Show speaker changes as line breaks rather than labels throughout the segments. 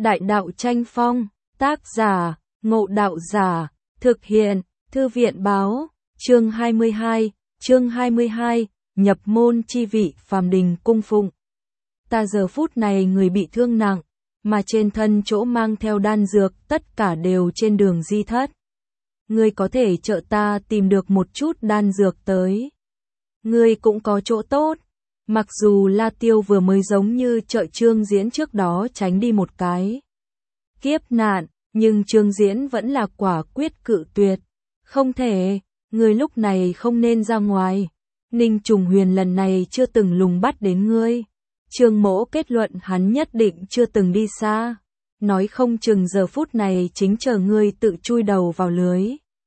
Đại đạo tranh phong, tác giả, Ngộ Đạo Giả, thực hiện, Thư viện báo, chương 22, nhập môn chi vị phàm đình cung phụng. Ta giờ phút này người bị thương nặng, mà trên thân chỗ mang theo đan dược tất cả đều trên đường di thất. Ngươi có thể trợ ta tìm được một chút đan dược tới. Ngươi cũng có chỗ tốt. Mặc dù La Tiêu vừa mới giống như trợ Trương Diễn trước đó tránh đi một cái kiếp nạn, nhưng Trương Diễn vẫn là quả quyết cự tuyệt. Không thể, ngươi lúc này không nên ra ngoài. Ninh Trùng Huyền lần này chưa từng lùng bắt đến ngươi. Trương Mỗ kết luận hắn nhất định chưa từng đi xa. Nói không chừng giờ phút này chính chờ ngươi tự chui đầu vào lưới.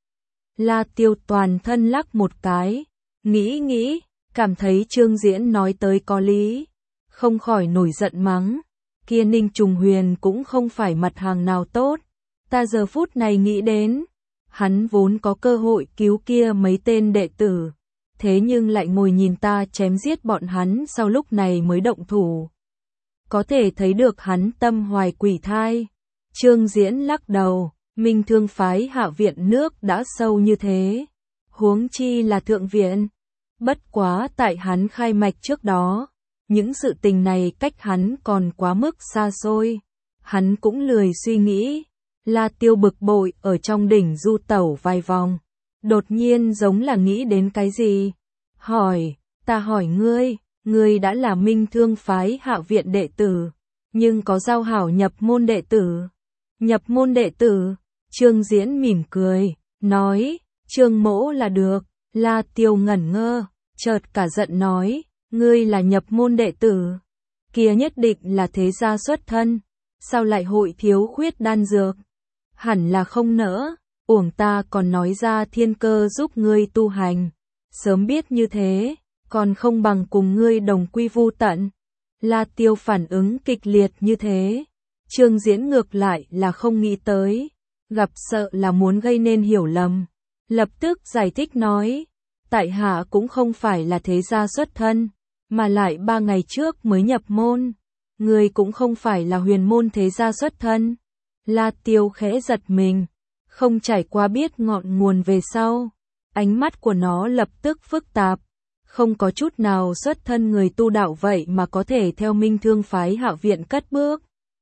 La Tiêu toàn thân lắc một cái, nghĩ, cảm thấy Trương Diễn nói tới có lý, không khỏi nổi giận mắng. Kia Ninh Trùng Huyền cũng không phải mặt hàng nào tốt. Ta giờ phút này nghĩ đến, hắn vốn có cơ hội cứu kia mấy tên đệ tử. Thế nhưng lại ngồi nhìn ta chém giết bọn hắn sau lúc này mới động thủ. Có thể thấy được hắn tâm hoài quỷ thai. Trương Diễn lắc đầu, Minh Thương phái Hạ viện nước đã sâu như thế. Huống chi là thượng viện. Bất quá tại hắn khai mạch trước đó. Những sự tình này cách hắn còn quá mức xa xôi. Hắn cũng lười suy nghĩ. La Tiêu bực bội ở trong đỉnh du tẩu vài vòng. Đột nhiên giống là nghĩ đến cái gì. Hỏi, ta hỏi ngươi đã là Minh Thương phái Hạ viện đệ tử, nhưng có giao hảo nhập môn đệ tử. Nhập môn đệ tử, Trương Diễn mỉm cười, nói, Trương Mỗ là được. La Tiêu ngẩn ngơ, chợt cả giận nói, ngươi là nhập môn đệ tử. Kia nhất định là thế gia xuất thân, sao lại hội thiếu khuyết đan dược? Hẳn là không nỡ, uổng ta còn nói ra thiên cơ giúp ngươi tu hành. Sớm biết như thế, còn không bằng cùng ngươi đồng quy vu tận. La Tiêu phản ứng kịch liệt như thế. Trương Diễn ngược lại là không nghĩ tới, gặp sợ là muốn gây nên hiểu lầm. Lập tức giải thích nói, tại hạ cũng không phải là thế gia xuất thân, mà lại 3 ngày trước mới nhập môn. Ngươi cũng không phải là huyền môn thế gia xuất thân. La Tiêu khẽ giật mình, không trải qua biết ngọn nguồn về sau. Ánh mắt của nó lập tức phức tạp, không có chút nào xuất thân người tu đạo vậy mà có thể theo Minh Thương phái Hạ viện cất bước.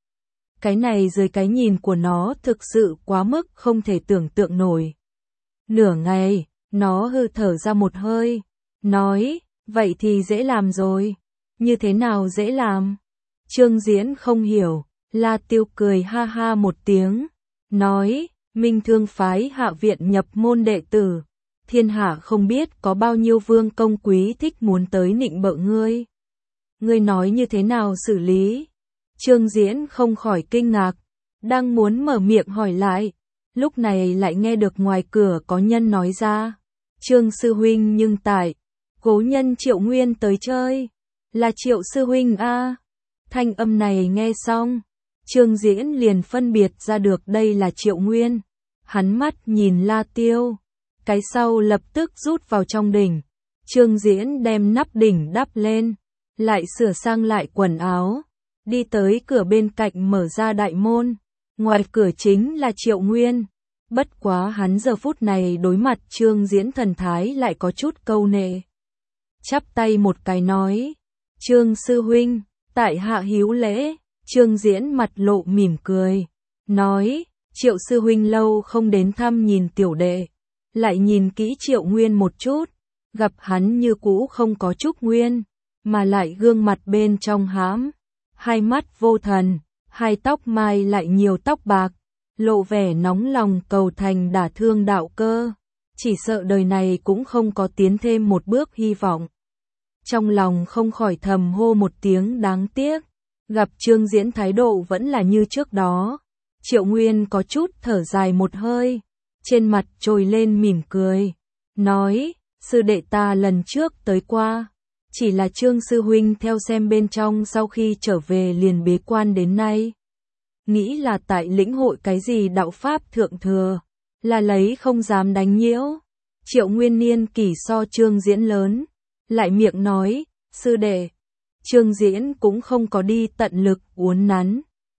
Cái này dưới cái nhìn của nó thực sự quá mức không thể tưởng tượng nổi. Nửa ngày, nó hư thở ra một hơi, nói, vậy thì dễ làm rồi. Như thế nào dễ làm? Trương Diễn không hiểu, La Tiêu cười ha ha một tiếng, nói, Minh Thương phái Hạ viện nhập môn đệ tử. Thiên hạ không biết có bao nhiêu vương công quý thích muốn tới nịnh bợ ngươi. Ngươi nói như thế nào xử lý? Trương Diễn không khỏi kinh ngạc, đang muốn mở miệng hỏi lại. Lúc này lại nghe được ngoài cửa có nhân nói ra. Trương sư huynh nhưng tại, cố nhân Triệu Nguyên tới chơi. Là Triệu sư huynh a. Thanh âm này nghe xong, Trương Diễn liền phân biệt ra được đây là Triệu Nguyên. Hắn mắt nhìn La Tiêu. Cái sau lập tức rút vào trong đỉnh. Trương Diễn đem nắp đỉnh đắp lên, lại sửa sang lại quần áo, đi tới cửa bên cạnh mở ra đại môn. Ngoài cửa chính là Triệu Nguyên. Bất quá hắn giờ phút này đối mặt Trương Diễn thần thái lại có chút câu nệ. Chắp tay một cái nói, Trương sư huynh, tại hạ hiếu lễ. Trương Diễn mặt lộ mỉm cười, nói, Triệu sư huynh lâu không đến thăm nhìn tiểu đệ. Lại nhìn kỹ Triệu Nguyên một chút, gặp hắn như cũ không có chút nguyên, mà lại gương mặt bên trong hãm, hai mắt vô thần, hai tóc mai lại nhiều tóc bạc, lộ vẻ nóng lòng cầu thành đả thương đạo cơ, chỉ sợ đời này cũng không có tiến thêm một bước hy vọng. Trong lòng không khỏi thầm hô một tiếng đáng tiếc, gặp Trương Diễn thái độ vẫn là như trước đó. Triệu Nguyên có chút thở dài một hơi, trên mặt trồi lên mỉm cười, nói, sư đệ ta lần trước tới qua, chỉ là Trương sư huynh theo xem bên trong sau khi trở về liền bế quan đến nay. Nghĩ là tại lĩnh hội cái gì đạo pháp thượng thừa, là lấy không dám đánh nhiễu. Triệu Nguyên niên kỷ so Trương Diễn lớn, lại miệng nói, sư đệ. Trương Diễn cũng không có đi tận lực uốn nắn,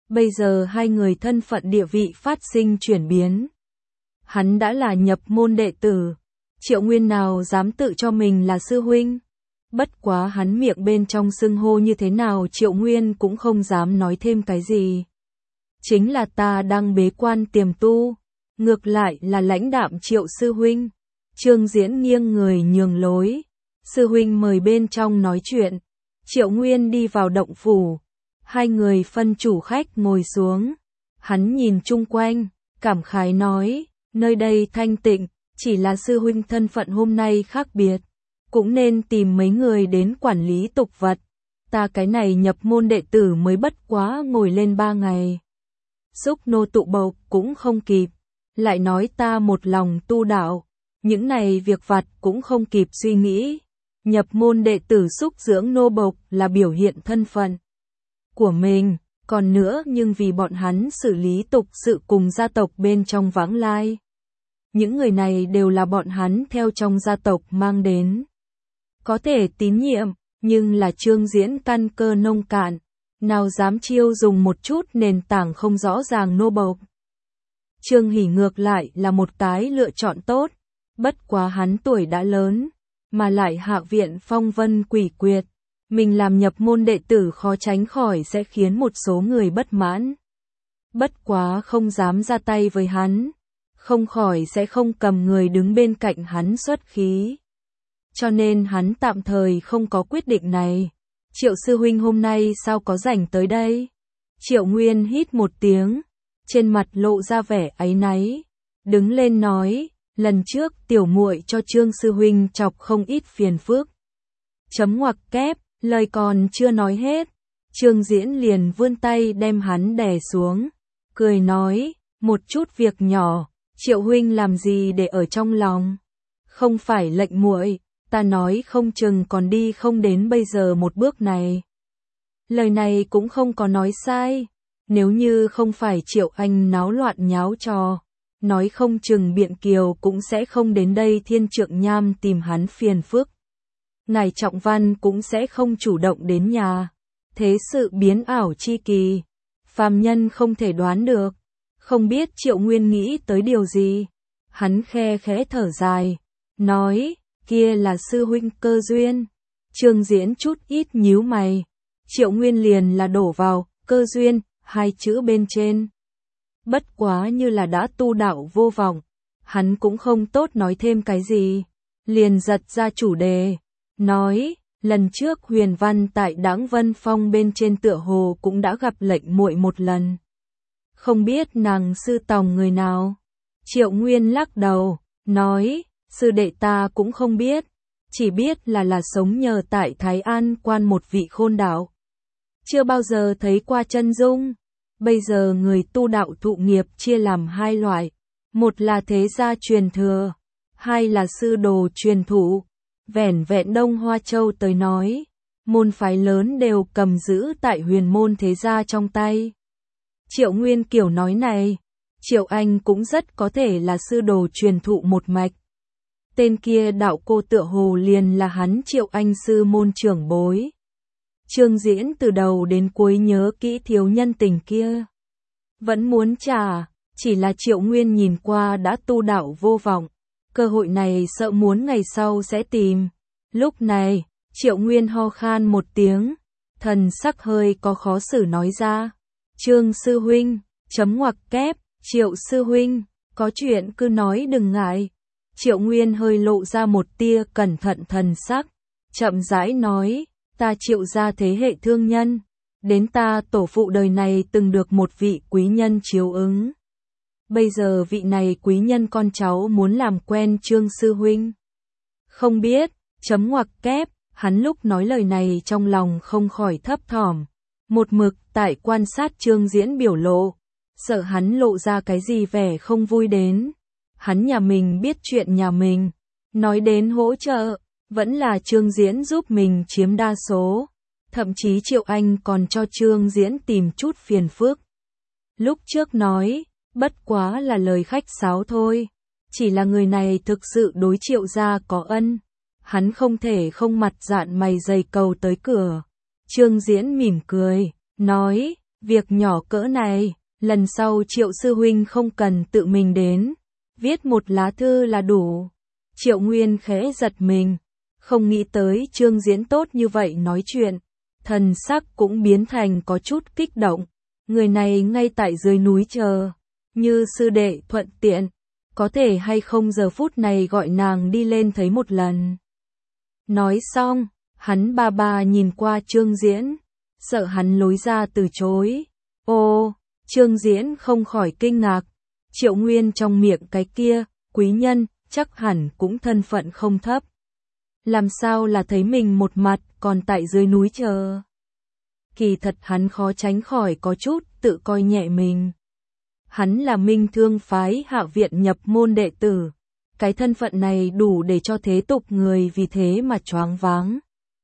Bây giờ hai người thân phận địa vị phát sinh chuyển biến. Hắn đã là nhập môn đệ tử. Triệu Nguyên nào dám tự cho mình là sư huynh. Bất quá hắn miệng bên trong xưng hô như thế nào Triệu Nguyên cũng không dám nói thêm cái gì. Chính là ta đang bế quan tiềm tu. Ngược lại là lãnh đạm Triệu sư huynh. Trương Diễn nghiêng người nhường lối. Sư huynh mời bên trong nói chuyện. Triệu Nguyên đi vào động phủ. Hai người phân chủ khách ngồi xuống. Hắn nhìn chung quanh, cảm khái nói, nơi đây thanh tịnh, chỉ là sư huynh thân phận hôm nay khác biệt. Cũng nên tìm mấy người đến quản lý tục vật. Ta cái này nhập môn đệ tử mới bất quá ngồi lên 3 ngày. Xúc nô tụ bộc cũng không kịp. Lại nói ta một lòng tu đạo. Những này việc vặt cũng không kịp suy nghĩ. Nhập môn đệ tử xúc dưỡng nô bộc là biểu hiện thân phận của mình. Còn nữa nhưng vì bọn hắn xử lý tục sự cùng gia tộc bên trong vãng lai. Những người này đều là bọn hắn theo trong gia tộc mang đến. Có thể tín nhiệm, nhưng là Trương Diễn căn cơ nông cạn. Nào dám chiêu dùng một chút nền tảng không rõ ràng nô bộc. Trương Hỷ ngược lại là một cái lựa chọn tốt. Bất quá hắn tuổi đã lớn, mà lại hạ viện phong vân quỷ quyệt. Mình làm nhập môn đệ tử khó tránh khỏi sẽ khiến một số người bất mãn. Bất quá không dám ra tay với hắn, không khỏi sẽ không cầm người đứng bên cạnh hắn xuất khí. Cho nên hắn tạm thời không có quyết định này. Triệu sư huynh hôm nay sao có rảnh tới đây? Triệu Nguyên hít một tiếng, trên mặt lộ ra vẻ áy náy, đứng lên nói, lần trước tiểu muội cho Trương sư huynh chọc không ít phiền phức. Chấm ngoặc kép, lời còn chưa nói hết, Trương Diễn liền vươn tay đem hắn đè xuống, cười nói, một chút việc nhỏ, Triệu huynh làm gì để ở trong lòng? Không phải lệnh muội, ta nói không chừng còn đi không đến bây giờ một bước này. Lời này cũng không có nói sai, nếu như không phải Triệu Anh náo loạn nháo trò, nói không chừng Biện Kiều cũng sẽ không đến đây Thiên Trượng Nham tìm hắn phiền phức. Ngài Trọng Văn cũng sẽ không chủ động đến nhà. Thế sự biến ảo chi kỳ, phàm nhân không thể đoán được. Không biết Triệu Nguyên nghĩ tới điều gì. Hắn khe khẽ thở dài, nói, kia là sư huynh cơ duyên. Trương Diễn chút ít nhíu mày. Triệu Nguyên liền là đổ vào, cơ duyên, hai chữ bên trên. Bất quá như là đã tu đạo vô vọng. Hắn cũng không tốt nói thêm cái gì. Liền giật ra chủ đề. Nói, lần trước Huyền Văn tại Đãng Vân Phong bên trên tựa hồ cũng đã gặp lệnh muội một lần. Không biết nàng sư tòng người nào. Triệu Nguyên lắc đầu, nói, sư đệ ta cũng không biết. Chỉ biết là sống nhờ tại Thái An quan một vị khôn đạo. Chưa bao giờ thấy qua chân dung. Bây giờ người tu đạo thụ nghiệp chia làm hai loại. Một là thế gia truyền thừa. Hai là sư đồ truyền thụ. Vẻn vẹn Đông Hoa Châu tới nói, môn phái lớn đều cầm giữ tại huyền môn thế gia trong tay. Triệu Nguyên kiểu nói này, Triệu Anh cũng rất có thể là sư đồ truyền thụ một mạch. Tên kia đạo cô tựa hồ liền là hắn Triệu Anh sư môn trưởng bối. Trương Diễn từ đầu đến cuối nhớ kỹ thiếu nhân tình kia. Vẫn muốn trả, chỉ là Triệu Nguyên nhìn qua đã tu đạo vô vọng. Cơ hội này sợ muốn ngày sau sẽ tìm. Lúc này, Triệu Nguyên ho khan một tiếng, thần sắc hơi có khó xử nói ra. Trương sư huynh, chấm ngoặc kép, Triệu sư huynh, có chuyện cứ nói đừng ngại. Triệu Nguyên hơi lộ ra một tia cẩn thận thần sắc, chậm rãi nói, ta Triệu gia thế hệ thương nhân, đến ta tổ phụ đời này từng được một vị quý nhân chiếu ứng. Bây giờ vị này quý nhân con cháu muốn làm quen Trương sư huynh. Không biết, chấm ngoặc kép, hắn lúc nói lời này trong lòng không khỏi thấp thỏm. Một mực tại quan sát Trương Diễn biểu lộ, sợ hắn lộ ra cái gì vẻ không vui đến. Hắn nhà mình biết chuyện nhà mình, nói đến hỗ trợ, vẫn là Trương Diễn giúp mình chiếm đa số. Thậm chí Triệu Anh còn cho Trương Diễn tìm chút phiền phức. Lúc trước nói, bất quá là lời khách sáo thôi. Chỉ là người này thực sự đối Triệu gia có ân. Hắn không thể không mặt dạn mày dày cầu tới cửa. Trương Diễn mỉm cười, nói, Việc nhỏ cỡ này, lần sau Triệu sư huynh không cần tự mình đến, viết một lá thư là đủ. Triệu Nguyên khẽ giật mình, không nghĩ tới Trương Diễn tốt như vậy nói chuyện, thần sắc cũng biến thành có chút kích động. Người này ngay tại dưới núi chờ, như sư đệ thuận tiện, có thể hay không giờ phút này gọi nàng đi lên thấy một lần. Nói xong, hắn ba nhìn qua Trương Diễn, sợ hắn lối ra từ chối. Ô, Trương Diễn không khỏi kinh ngạc, Triệu Nguyên trong miệng cái kia, quý nhân, chắc hẳn cũng thân phận không thấp. Làm sao là thấy mình một mặt còn tại dưới núi chờ. Kỳ thật hắn khó tránh khỏi có chút tự coi nhẹ mình. Hắn là Minh Thương phái Hạ viện nhập môn đệ tử. Cái thân phận này đủ để cho thế tục người vì thế mà choáng váng.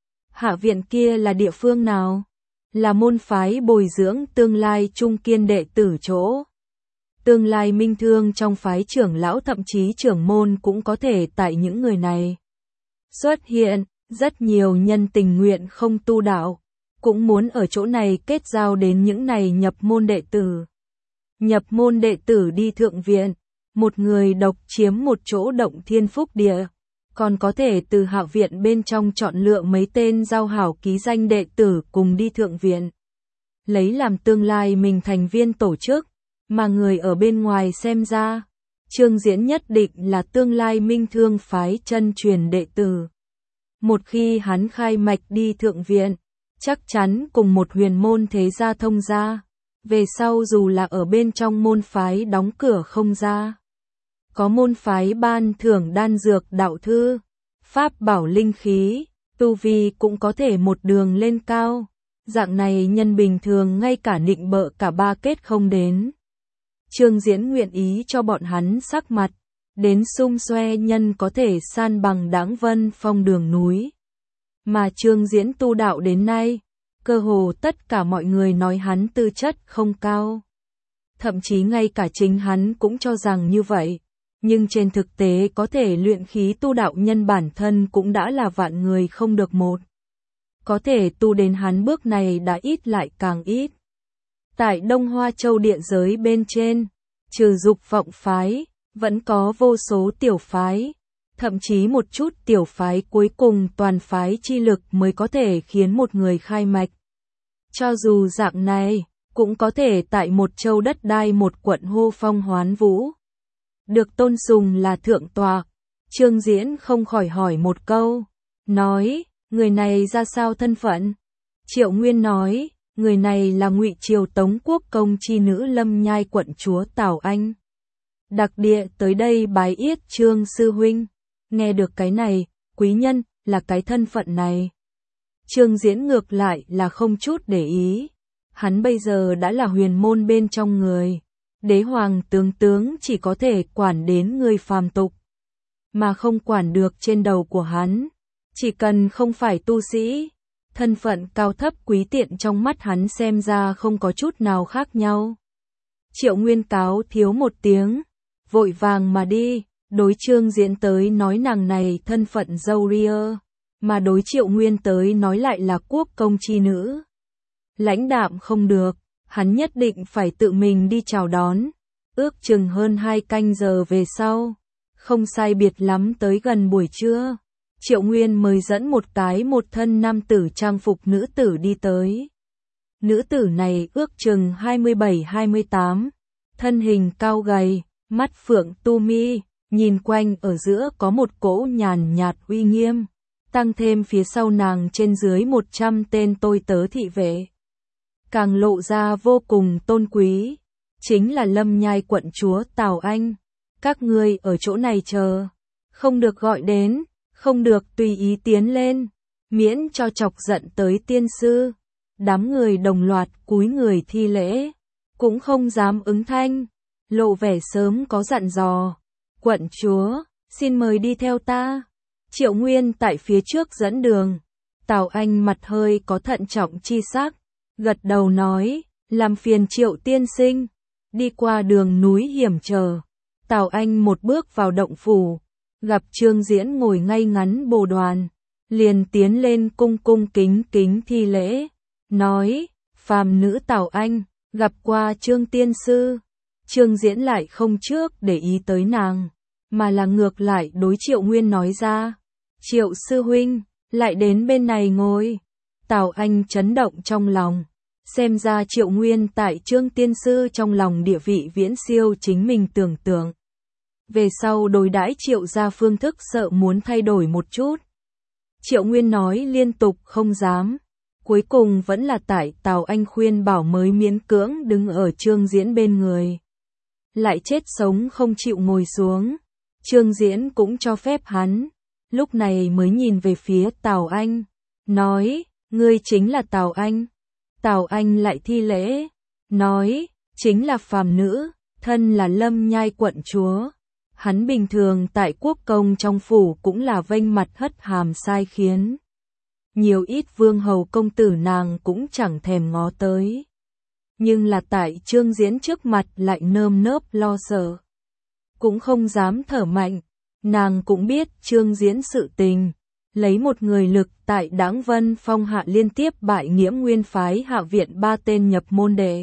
Hạ viện kia là địa phương nào? Là môn phái bồi dưỡng tương lai trung kiên đệ tử chỗ. Tương lai Minh Thương trong phái trưởng lão thậm chí trưởng môn cũng có thể tại những người này xuất hiện. Rất nhiều nhân tình nguyện không tu đạo, cũng muốn ở chỗ này kết giao đến những này nhập môn đệ tử. Nhập môn đệ tử đi thượng viện, một người độc chiếm một chỗ động thiên phúc địa, còn có thể từ Hạ viện bên trong chọn lựa mấy tên giao hảo ký danh đệ tử cùng đi thượng viện. Lấy làm tương lai mình thành viên tổ chức, mà người ở bên ngoài xem ra, Trương Diễn nhất định là tương lai Minh Thương phái chân truyền đệ tử. Một khi hắn khai mạch đi thượng viện, chắc chắn cùng một huyền môn thế gia thông gia, về sau dù là ở bên trong môn phái đóng cửa không ra. Có môn phái ban thưởng đan dược đạo thư, pháp bảo linh khí, tu vi cũng có thể một đường lên cao. Dạng này nhân bình thường ngay cả nịnh bợ cả ba kết không đến. Trương Diễn nguyện ý cho bọn hắn sắc mặt, đến xung xoe nhân có thể san bằng Đãng Vân Phong đường núi. Mà Trương Diễn tu đạo đến nay, cơ hồ tất cả mọi người nói hắn tư chất không cao. Thậm chí ngay cả chính hắn cũng cho rằng như vậy. Nhưng trên thực tế có thể luyện khí tu đạo nhân bản thân cũng đã là vạn người không được một. Có thể tu đến hắn bước này đã ít lại càng ít. Tại Đông Hoa Châu địa giới bên trên, trừ Dục Vọng phái, vẫn có vô số tiểu phái, thậm chí một chút tiểu phái cuối cùng toàn phái chi lực mới có thể khiến một người khai mạch. Cho dù dạng này, cũng có thể tại một châu đất đai một quận hô phong hoán vũ. Được tôn sùng là thượng tọa. Trương Diễn không khỏi hỏi một câu, nói, người này ra sao thân phận? Triệu Nguyên nói, người này là Ngụy Triều Tống Quốc công chi nữ Lâm Nhai quận chúa Tào Anh. Đặc địa tới đây bái yết Trương sư huynh. Nghe được cái này, quý nhân, là cái thân phận này. Trương Diễn ngược lại là không chút để ý. Hắn bây giờ đã là huyền môn bên trong người. Đế hoàng tướng chỉ có thể quản đến người phàm tục, mà không quản được trên đầu của hắn. Chỉ cần không phải tu sĩ, thân phận cao thấp quý tiện trong mắt hắn xem ra không có chút nào khác nhau. Triệu Nguyên cáo thiếu một tiếng, vội vàng mà đi, đối Trương Diễn tới nói nàng này thân phận dâu ria, mà đối Triệu Nguyên tới nói lại là quốc công chi nữ. Lãnh đạm không được, hắn nhất định phải tự mình đi chào đón. Ước chừng hơn 2 canh giờ về sau, không sai biệt lắm tới gần buổi trưa, Triệu Nguyên mời dẫn một thân nam tử trang phục nữ tử đi tới. Nữ tử này ước chừng 27-28, thân hình cao gầy, mắt phượng tu mi, nhìn quanh ở giữa có một cỗ nhàn nhạt uy nghiêm, tăng thêm phía sau nàng trên dưới 100 tên tôi tớ thị vệ. Càng lộ ra vô cùng tôn quý, chính là Lâm Nhai quận chúa Tào Anh. Các ngươi ở chỗ này chờ, không được gọi đến, không được tùy ý tiến lên, miễn cho chọc giận tới tiên sư. Đám người đồng loạt cúi người thi lễ, cũng không dám ứng thanh, lộ vẻ sớm có dặn dò. Quận chúa, xin mời đi theo ta. Triệu Nguyên tại phía trước dẫn đường. Tào Anh mặt hơi có thận trọng chi sắc, gật đầu nói, làm phiền Triệu tiên sinh. Đi qua đường núi hiểm trở, Tào Anh một bước vào động phủ, gặp Trương Diễn ngồi ngay ngắn bồ đoàn, liền tiến lên cung kính thi lễ, nói, phàm nữ Tào Anh, Gặp qua Trương tiên sư, Trương Diễn lại không trước để ý tới nàng, mà là ngược lại đối Triệu Nguyên nói ra. Triệu sư huynh, lại đến bên này ngồi. Tào Anh chấn động trong lòng. Xem ra Triệu Nguyên tại Trương tiên sư trong lòng địa vị viễn siêu chính mình tưởng tượng. Về sau đối đãi Triệu gia phương thức sợ muốn thay đổi một chút. Triệu Nguyên nói liên tục không dám. Cuối cùng vẫn là tại Tào Anh khuyên bảo mới miễn cưỡng đứng ở Trương Diễn bên người. Lại chết sống không chịu ngồi xuống. Trương Diễn cũng cho phép hắn. Lúc này mới nhìn về phía Tào Anh. Nói, ngươi chính là Tào Anh. Tào Anh lại thi lễ. Nói, chính là phàm nữ, thân là Lâm Nhai quận chúa. Hắn bình thường tại quốc công trong phủ cũng là vênh mặt hất hàm sai khiến. Nhiều ít vương hầu công tử nàng cũng chẳng thèm ngó tới. Nhưng là tại Trương Diễn trước mặt lại nơm nớp lo sợ. Cũng không dám thở mạnh. Nàng cũng biết Trương Diễn sự tình. Lấy một người lực tại Đãng Vân Phong hạ liên tiếp bại Nghiễm Nguyên phái hạ viện 3 tên nhập môn đệ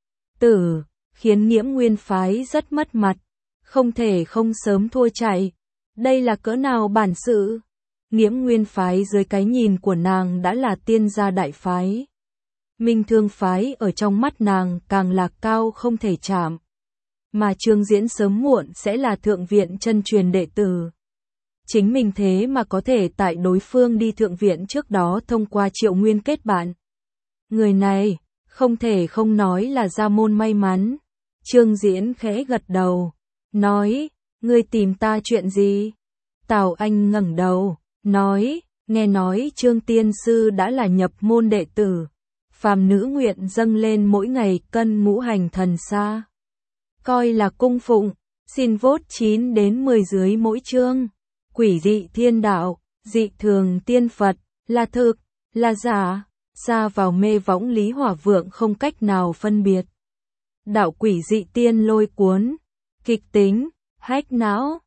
tử, khiến Nghiễm Nguyên phái rất mất mặt. Không thể không sớm thua chạy. Đây là cỡ nào bản sự? Nghiễm Nguyên phái dưới cái nhìn của nàng đã là tiên gia đại phái. Minh Thương phái ở trong mắt nàng càng là cao không thể chạm. Mà Trương Diễn sớm muộn sẽ là thượng viện chân truyền đệ tử. Chính mình thế mà có thể tại đối phương đi thượng viện trước đó thông qua Triệu Nguyên kết bạn. Người này, không thể không nói là gia môn may mắn. Trương Diễn khẽ gật đầu, nói, ngươi tìm ta chuyện gì? Tào Anh ngẩng đầu, nói, nghe nói Trương tiên sư đã là nhập môn đệ tử. Phàm nữ nguyện dâng lên mỗi ngày cân ngũ hành thần sa. Coi là cung phụng, xin vote 9 đến 10 dưới mỗi chương. Quỷ dị thiên đạo, dị thường tiên Phật, là thực, là giả, xa vào mê võng Lý Hỏa Vượng không cách nào phân biệt. Đạo quỷ dị tiên lôi cuốn, kịch tính, hách não,